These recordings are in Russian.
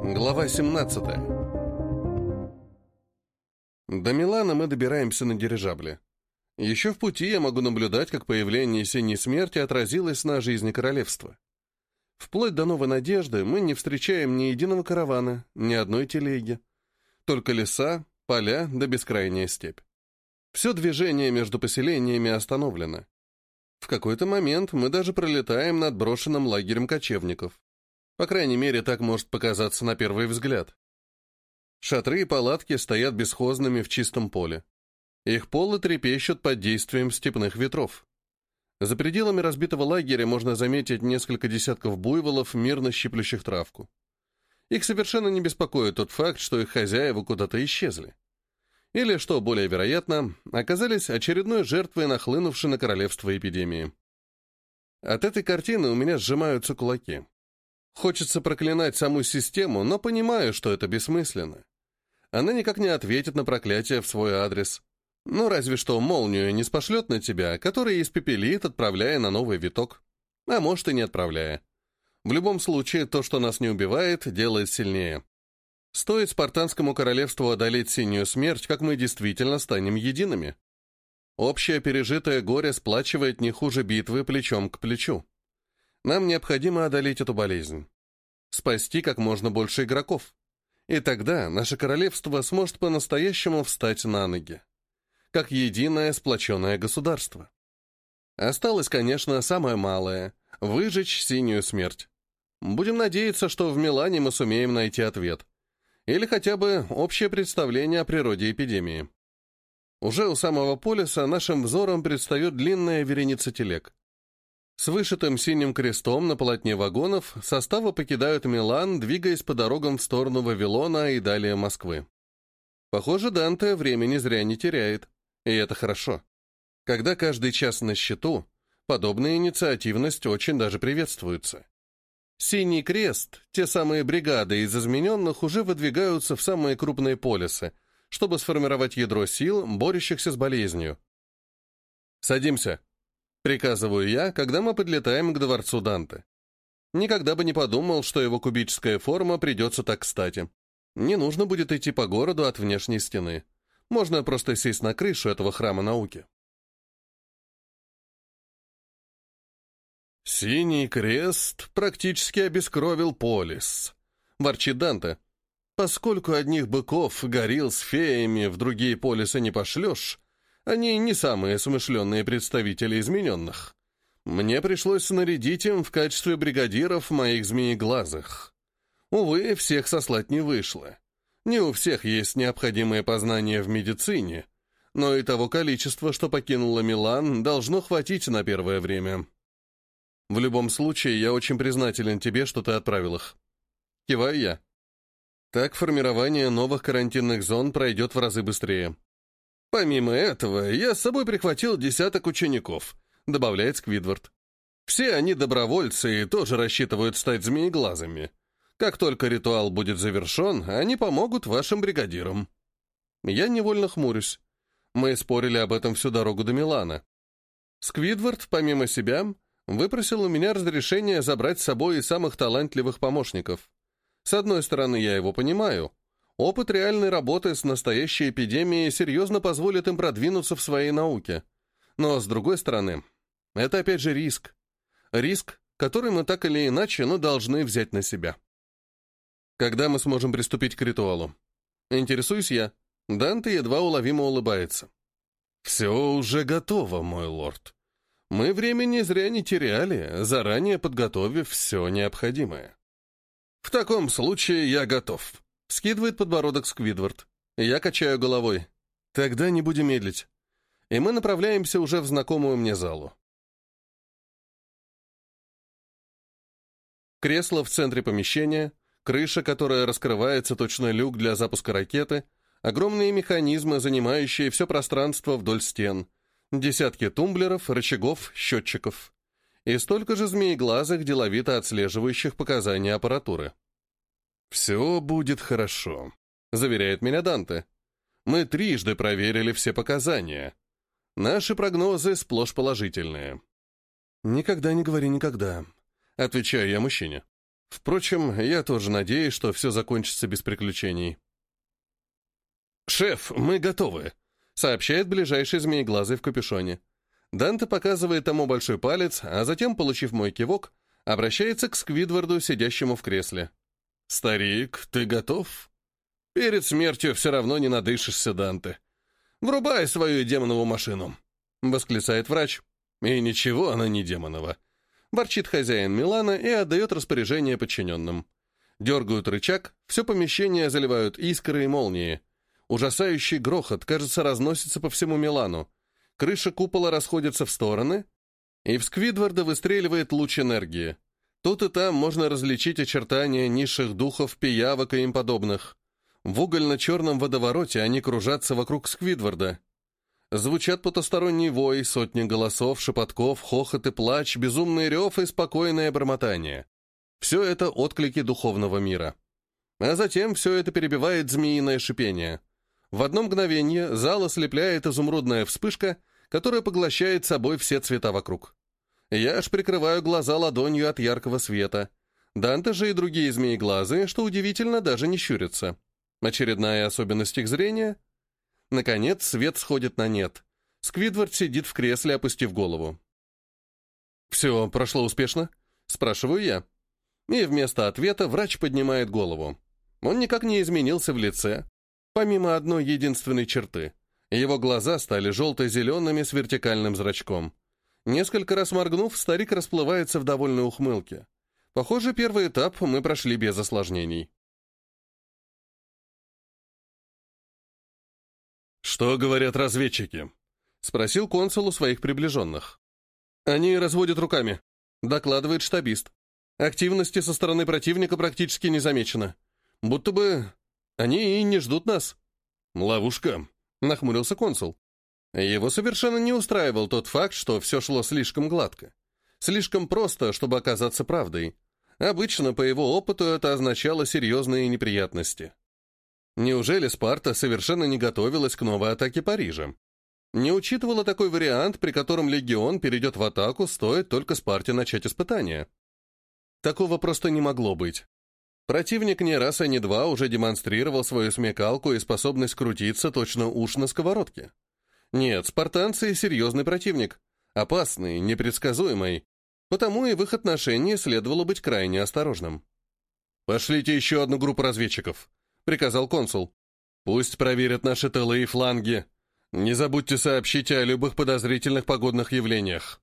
Глава 17. До Милана мы добираемся на дирижабле. Еще в пути я могу наблюдать, как появление Синей Смерти отразилось на жизни королевства. Вплоть до Новой Надежды мы не встречаем ни единого каравана, ни одной телеги. Только леса, поля да бескрайняя степь. Все движение между поселениями остановлено. В какой-то момент мы даже пролетаем над брошенным лагерем кочевников. По крайней мере, так может показаться на первый взгляд. Шатры и палатки стоят бесхозными в чистом поле. Их полы трепещут под действием степных ветров. За пределами разбитого лагеря можно заметить несколько десятков буйволов, мирно щиплющих травку. Их совершенно не беспокоит тот факт, что их хозяева куда-то исчезли. Или, что более вероятно, оказались очередной жертвой нахлынувшей на королевство эпидемии. От этой картины у меня сжимаются кулаки. Хочется проклинать саму систему, но понимаю, что это бессмысленно. Она никак не ответит на проклятие в свой адрес. Ну, разве что молнию не спошлет на тебя, который испепелит, отправляя на новый виток. А может, и не отправляя. В любом случае, то, что нас не убивает, делает сильнее. Стоит спартанскому королевству одолеть Синюю Смерть, как мы действительно станем едиными. Общее пережитое горе сплачивает не хуже битвы плечом к плечу. Нам необходимо одолеть эту болезнь. Спасти как можно больше игроков. И тогда наше королевство сможет по-настоящему встать на ноги. Как единое сплоченное государство. Осталось, конечно, самое малое — выжечь Синюю Смерть. Будем надеяться, что в Милане мы сумеем найти ответ. Или хотя бы общее представление о природе эпидемии. Уже у самого полиса нашим взором предстает длинная вереница телег. С вышитым синим крестом на полотне вагонов составы покидают Милан, двигаясь по дорогам в сторону Вавилона и далее Москвы. Похоже, Данте времени зря не теряет. И это хорошо. Когда каждый час на счету, подобная инициативность очень даже приветствуется. Синий крест, те самые бригады из измененных, уже выдвигаются в самые крупные полисы, чтобы сформировать ядро сил, борющихся с болезнью. «Садимся», — приказываю я, когда мы подлетаем к дворцу Данте. Никогда бы не подумал, что его кубическая форма придется так кстати. Не нужно будет идти по городу от внешней стены. Можно просто сесть на крышу этого храма науки. «Синий крест практически обескровил полис», — ворчит Данте. «Поскольку одних быков, горилл с феями в другие полисы не пошлешь, они не самые смышленные представители измененных. Мне пришлось снарядить им в качестве бригадиров моих змееглазых. Увы, всех сослать не вышло. Не у всех есть необходимые познания в медицине, но и того количества, что покинуло Милан, должно хватить на первое время. В любом случае, я очень признателен тебе, что ты отправил их». Киваю я. Так формирование новых карантинных зон пройдет в разы быстрее. «Помимо этого, я с собой прихватил 10 учеников», — добавляет Сквидвард. «Все они добровольцы и тоже рассчитывают стать змееглазами. Как только ритуал будет завершен, они помогут вашим бригадирам». Я невольно хмурюсь. Мы спорили об этом всю дорогу до Милана. Сквидвард, помимо себя, выпросил у меня разрешение забрать с собой и самых талантливых помощников. С одной стороны, я его понимаю. Опыт реальной работы с настоящей эпидемией серьезно позволит им продвинуться в своей науке. Но, с другой стороны, это опять же риск. Риск, который мы так или иначе, но должны взять на себя. Когда мы сможем приступить к ритуалу? Интересуюсь я. Данте едва уловимо улыбается. «Все уже готово, мой лорд. Мы времени зря не теряли, заранее подготовив все необходимое». «В таком случае я готов», — скидывает подбородок Сквидвард. Я качаю головой. «Тогда не будем медлить». И мы направляемся уже в знакомую мне залу. Кресло в центре помещения, крыша, которая раскрывается, точно люк для запуска ракеты, огромные механизмы, занимающие все пространство вдоль стен, десятки тумблеров, рычагов, счетчиков и столько же змееглазых, деловито отслеживающих показания аппаратуры. «Все будет хорошо», — заверяет меня Данте. «Мы трижды проверили все показания. Наши прогнозы сплошь положительные». «Никогда не говори никогда», — отвечаю я мужчине. Впрочем, я тоже надеюсь, что все закончится без приключений. «Шеф, мы готовы», — сообщает ближайший змееглазый в капюшоне. Данте показывает тому большой палец, а затем, получив мой кивок, обращается к Сквидварду, сидящему в кресле. «Старик, ты готов? Перед смертью все равно не надышишься, Данте. Врубай свою демонову машину», — восклицает врач. «И ничего она не демонова», — ворчит хозяин Милана и отдает распоряжение подчиненным. Дергают рычаг, все помещение заливают искры и молнии. Ужасающий грохот, кажется, разносится по всему Милану. Крыша купола расходится в стороны, и в Сквидварда выстреливает луч энергии. Тут и там можно различить очертания низших духов, пиявок и им подобных. В угольно-черном водовороте они кружатся вокруг Сквидварда. Звучат потусторонний вой, сотни голосов, шепотков, хохот и плач, безумный рев и спокойное бормотание. Все это отклики духовного мира. А затем все это перебивает змеиное шипение. В одно мгновение зал ослепляет изумрудная вспышка, которая поглощает собой все цвета вокруг. Я аж прикрываю глаза ладонью от яркого света. Данте же и другие змееглазые, что удивительно, даже не щурятся. Очередная особенность их зрения. Наконец, свет сходит на нет. Сквидвард сидит в кресле, опустив голову. «Все прошло успешно?» — спрашиваю я. И вместо ответа врач поднимает голову. Он никак не изменился в лице, помимо одной единственной черты. Его глаза стали желто-зелеными с вертикальным зрачком. Несколько раз моргнув, старик расплывается в довольной ухмылке. Похоже, первый этап мы прошли без осложнений. «Что говорят разведчики?» — спросил консул у своих приближенных. «Они разводят руками», — докладывает штабист. «Активности со стороны противника практически не замечено. Будто бы они и не ждут нас». «Ловушка», — нахмурился консул. Его совершенно не устраивал тот факт, что все шло слишком гладко. Слишком просто, чтобы оказаться правдой. Обычно, по его опыту, это означало серьезные неприятности. Неужели Спарта совершенно не готовилась к новой атаке Парижа? Не учитывала такой вариант, при котором легион перейдет в атаку, стоит только Спарте начать испытания. Такого просто не могло быть. Противник не раз и не два уже демонстрировал свою смекалку и способность крутиться точно уж на сковородке. Нет, спартанцы — серьезный противник. Опасный, непредсказуемый. Потому и в их отношении следовало быть крайне осторожным. «Пошлите еще одну группу разведчиков», — приказал консул. «Пусть проверят наши тылы и фланги. Не забудьте сообщить о любых подозрительных погодных явлениях».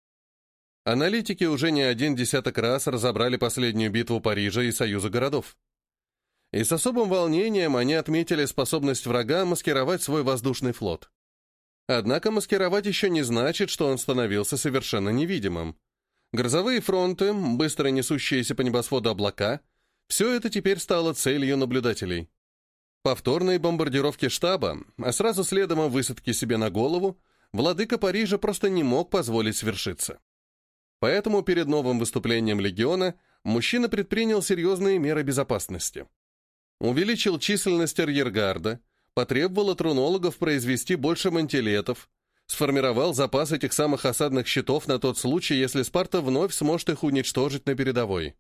Аналитики уже не один десяток раз разобрали последнюю битву Парижа и Союза городов. И с особым волнением они отметили способность врага маскировать свой воздушный флот. Однако маскировать еще не значит, что он становился совершенно невидимым. Грозовые фронты, быстро несущиеся по небосводу облака — все это теперь стало целью наблюдателей. Повторные бомбардировки штаба, а сразу следом о высадке себе на голову, владыка Парижа просто не мог позволить свершиться. Поэтому перед новым выступлением легиона мужчина предпринял серьезные меры безопасности. Увеличил численность арьергарда, потребовал от рунологов произвести больше мантилетов, сформировал запас этих самых осадных щитов на тот случай, если Спарта вновь сможет их уничтожить на передовой.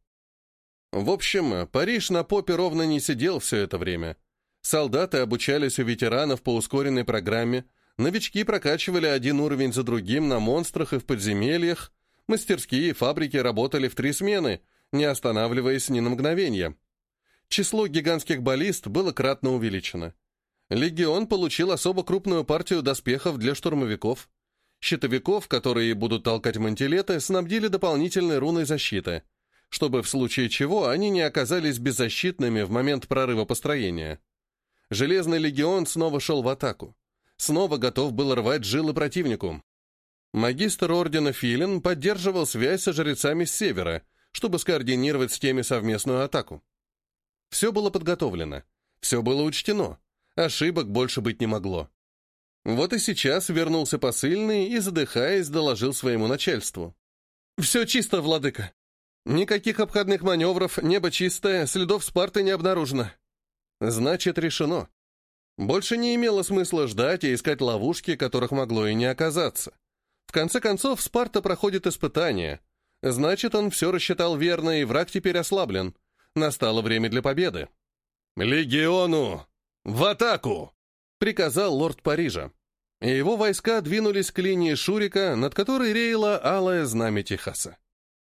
В общем, Париж на попе ровно не сидел все это время. Солдаты обучались у ветеранов по ускоренной программе, новички прокачивали один уровень за другим на монстрах и в подземельях, мастерские и фабрики работали в 3 смены, не останавливаясь ни на мгновение. Число гигантских баллист было кратно увеличено. Легион получил особо крупную партию доспехов для штурмовиков. Щитовиков, которые будут толкать мантилеты, снабдили дополнительной руной защиты, чтобы в случае чего они не оказались беззащитными в момент прорыва построения. Железный легион снова шел в атаку. Снова готов был рвать жилы противнику. Магистр ордена Филин поддерживал связь со жрецами с севера, чтобы скоординировать с теми совместную атаку. Все было подготовлено, все было учтено. Ошибок больше быть не могло. Вот и сейчас вернулся посыльный и, задыхаясь, доложил своему начальству. «Все чисто, владыка. Никаких обходных маневров, небо чистое, следов Спарты не обнаружено». Значит, решено. Больше не имело смысла ждать и искать ловушки, которых могло и не оказаться. В конце концов, Спарта проходит испытания. Значит, он все рассчитал верно, и враг теперь ослаблен. Настало время для победы. «Легиону! В атаку!» — приказал лорд Парижа. И его войска двинулись к линии Шурика, над которой реяло алое знамя Техаса.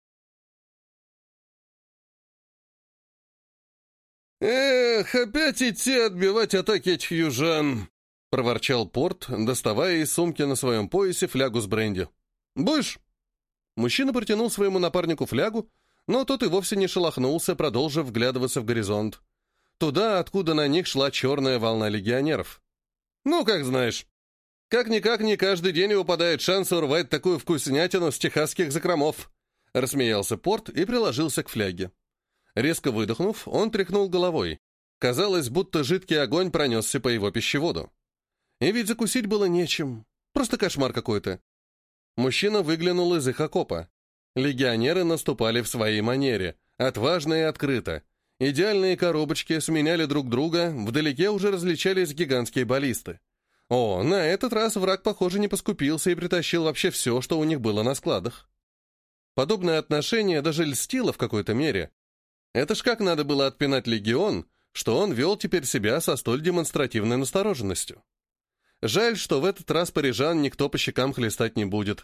«Эх, опять идти отбивать атаки этих южан!» — проворчал Порт, доставая из сумки на своем поясе флягу с бренди. «Будешь?» Мужчина протянул своему напарнику флягу, но тот и вовсе не шелохнулся, продолжив вглядываться в горизонт. Туда, откуда на них шла черная волна легионеров. «Ну, как знаешь. Как-никак не каждый день выпадает шанс урвать такую вкуснятину с техасских закромов», — рассмеялся Порт и приложился к фляге. Резко выдохнув, он тряхнул головой. Казалось, будто жидкий огонь пронесся по его пищеводу. И ведь закусить было нечем. Просто кошмар какой-то. Мужчина выглянул из их окопа. Легионеры наступали в своей манере, отважно и открыто. Идеальные коробочки сменяли друг друга, вдалеке уже различались гигантские баллисты. О, на этот раз враг, похоже, не поскупился и притащил вообще все, что у них было на складах. Подобное отношение даже льстило в какой-то мере. Это ж как надо было отпинать легион, что он вел теперь себя со столь демонстративной настороженностью. Жаль, что в этот раз парижан никто по щекам хлестать не будет.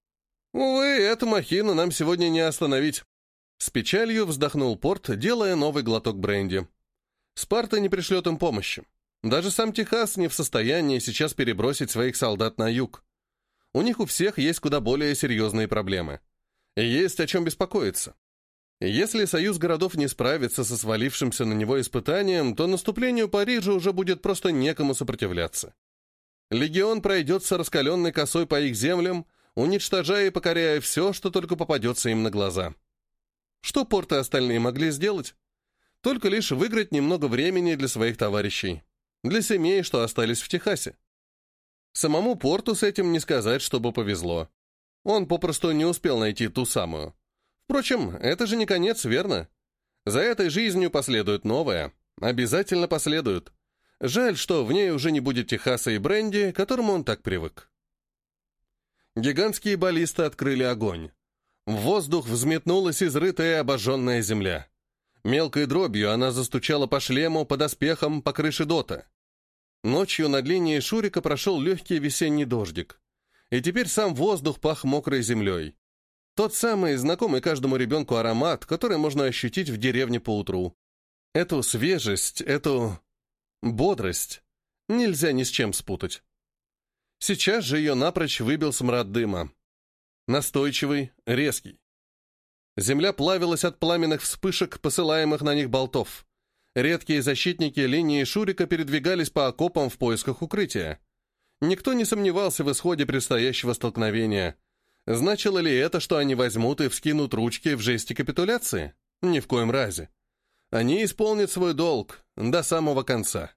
Увы, эту махину нам сегодня не остановить. С печалью вздохнул Порт, делая новый глоток бренди. Спарта не пришлет им помощи. Даже сам Техас не в состоянии сейчас перебросить своих солдат на юг. У них у всех есть куда более серьезные проблемы. И есть о чем беспокоиться. Если союз городов не справится со свалившимся на него испытанием, то наступлению Парижа уже будет просто некому сопротивляться. Легион пройдется раскаленной косой по их землям, уничтожая и покоряя все, что только попадется им на глаза. Что Порт и остальные могли сделать? Только лишь выиграть немного времени для своих товарищей, для семей, что остались в Техасе. Самому Порту с этим не сказать, чтобы повезло. Он попросту не успел найти ту самую. Впрочем, это же не конец, верно? За этой жизнью последует новая. Обязательно последует. Жаль, что в ней уже не будет Техаса и бренди, к которому он так привык. Гигантские баллисты открыли огонь. В воздух взметнулась изрытая и обожженная земля. Мелкой дробью она застучала по шлему, по доспехам, по крыше дота. Ночью над линией Шурика прошел легкий весенний дождик. И теперь сам воздух пах мокрой землей. Тот самый знакомый каждому ребенку аромат, который можно ощутить в деревне поутру. Эту свежесть, эту бодрость нельзя ни с чем спутать. Сейчас же ее напрочь выбил смрад дыма. Настойчивый, резкий. Земля плавилась от пламенных вспышек, посылаемых на них болтов. Редкие защитники линии Шурика передвигались по окопам в поисках укрытия. Никто не сомневался в исходе предстоящего столкновения. Значило ли это, что они возьмут и вскинут ручки в жесте капитуляции? Ни в коем разе. Они исполнят свой долг до самого конца.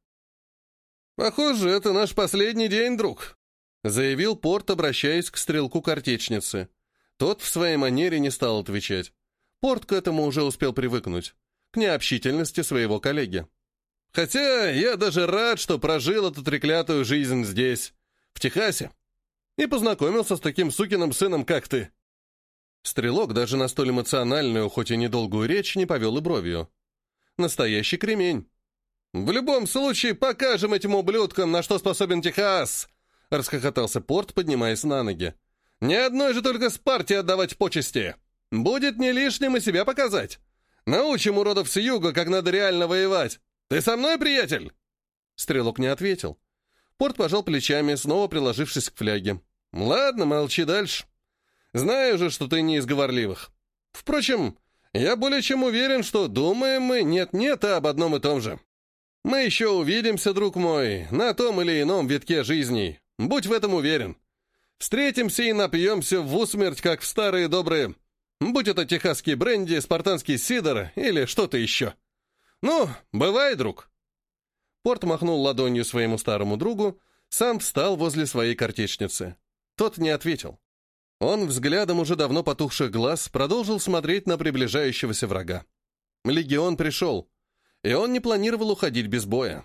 «Похоже, это наш последний день, друг», — заявил Порт, обращаясь к стрелку-картечнице. Тот в своей манере не стал отвечать. Порт к этому уже успел привыкнуть, к необщительности своего коллеги. «Хотя я даже рад, что прожил эту треклятую жизнь здесь, в Техасе, и познакомился с таким сукиным сыном, как ты». Стрелок даже на столь эмоциональную, хоть и недолгую речь, не повел и бровью. Настоящий кремень. «В любом случае, покажем этим ублюдкам, на что способен Техас!» — расхохотался Порт, поднимаясь на ноги. «Ни одной же только Спарте отдавать почести! Будет не лишним и себя показать! Научим уродов с юга, как надо реально воевать! Ты со мной, приятель?» Стрелок не ответил. Порт пожал плечами, снова приложившись к фляге. «Ладно, молчи дальше. Знаю же, что ты не из говорливых. Впрочем, я более чем уверен, что думаем мы нет-нет, а об одном и том же. Мы еще увидимся, друг мой, на том или ином витке жизней. Будь в этом уверен. Встретимся и напьемся в усмерть, как в старые добрые. Будь это техасский бренди, спартанский сидр или что-то еще. Ну, бывай, друг». Порт махнул ладонью своему старому другу, сам встал возле своей картечницы. Тот не ответил. Он взглядом уже давно потухших глаз продолжил смотреть на приближающегося врага. Легион пришел, и он не планировал уходить без боя.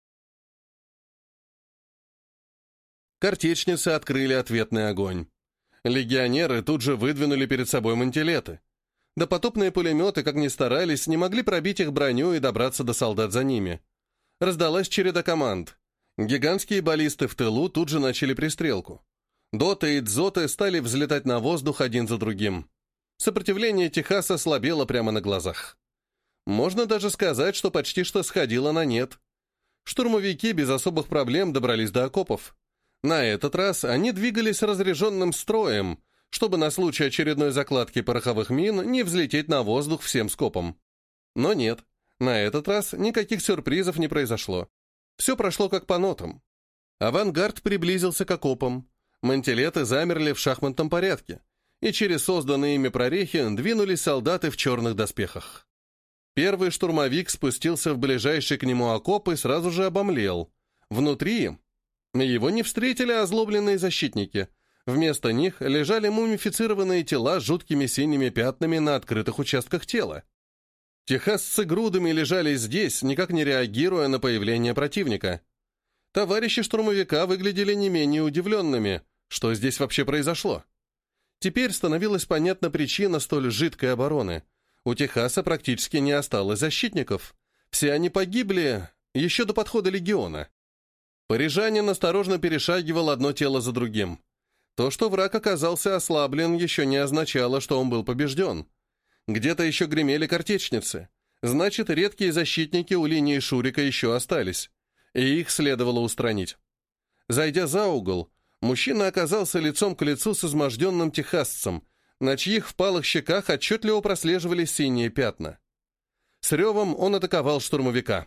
Картечницы открыли ответный огонь. Легионеры тут же выдвинули перед собой мантилеты. Допотопные пулеметы, как ни старались, не могли пробить их броню и добраться до солдат за ними. Раздалась череда команд. Гигантские баллисты в тылу тут же начали пристрелку. Доты и дзоты стали взлетать на воздух один за другим. Сопротивление Техаса слабело прямо на глазах. Можно даже сказать, что почти что сходило на нет. Штурмовики без особых проблем добрались до окопов. На этот раз они двигались разряженным строем, чтобы на случай очередной закладки пороховых мин не взлететь на воздух всем скопом. Но нет, на этот раз никаких сюрпризов не произошло. Все прошло как по нотам. Авангард приблизился к окопам. Мантилеты замерли в шахматном порядке, и через созданные ими прорехи двинулись солдаты в черных доспехах. Первый штурмовик спустился в ближайший к нему окоп и сразу же обомлел. Внутри его не встретили озлобленные защитники. Вместо них лежали мумифицированные тела с жуткими синими пятнами на открытых участках тела. Техасцы грудами лежали здесь, никак не реагируя на появление противника. Товарищи штурмовика выглядели не менее удивленными, что здесь вообще произошло. Теперь становилась понятна причина столь жидкой обороны. У Техаса практически не осталось защитников. Все они погибли еще до подхода легиона. Парижанин осторожно перешагивал одно тело за другим. То, что враг оказался ослаблен, еще не означало, что он был побежден. Где-то еще гремели картечницы. Значит, редкие защитники у линии Шурика еще остались, и их следовало устранить. Зайдя за угол, мужчина оказался лицом к лицу с изможденным техасцем, на чьих впалых щеках отчетливо прослеживались синие пятна. С ревом он атаковал штурмовика.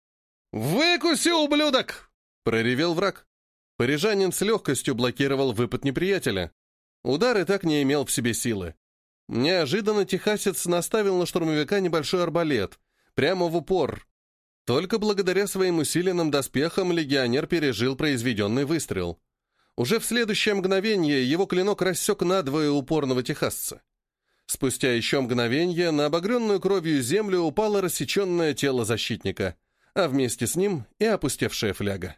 «Выкуси, ублюдок!» — проревел враг. Парижанин с легкостью блокировал выпад неприятеля. Удар и так не имел в себе силы. Неожиданно техасец наставил на штурмовика небольшой арбалет, прямо в упор. Только благодаря своим усиленным доспехам легионер пережил произведенный выстрел. Уже в следующее мгновение его клинок рассек надвое упорного техасца. Спустя еще мгновение на обогренную кровью землю упало рассеченное тело защитника, а вместе с ним и опустевшая фляга.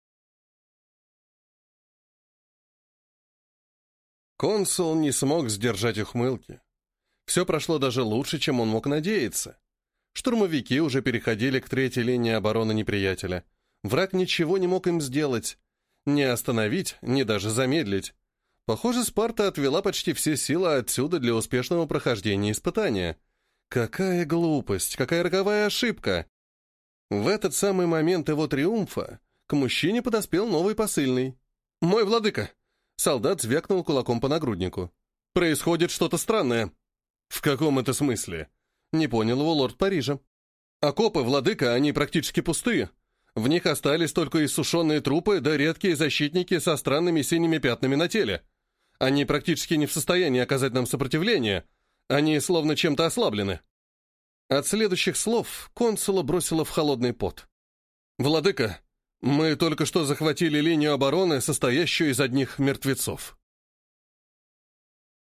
Консул не смог сдержать ухмылки. Все прошло даже лучше, чем он мог надеяться. Штурмовики уже переходили к третьей линии обороны неприятеля. Враг ничего не мог им сделать. Не остановить, ни даже замедлить. Похоже, Спарта отвела почти все силы отсюда для успешного прохождения испытания. Какая глупость, какая роковая ошибка! В этот самый момент его триумфа к мужчине подоспел новый посыльный. «Мой владыка!» Солдат звякнул кулаком по нагруднику. «Происходит что-то странное». «В каком это смысле?» Не понял его лорд Парижа. «Окопы, владыка, они практически пустые. В них остались только иссушенные трупы да редкие защитники со странными синими пятнами на теле. Они практически не в состоянии оказать нам сопротивление. Они словно чем-то ослаблены». От следующих слов консула бросило в холодный пот. «Владыка, мы только что захватили линию обороны, состоящую из одних мертвецов».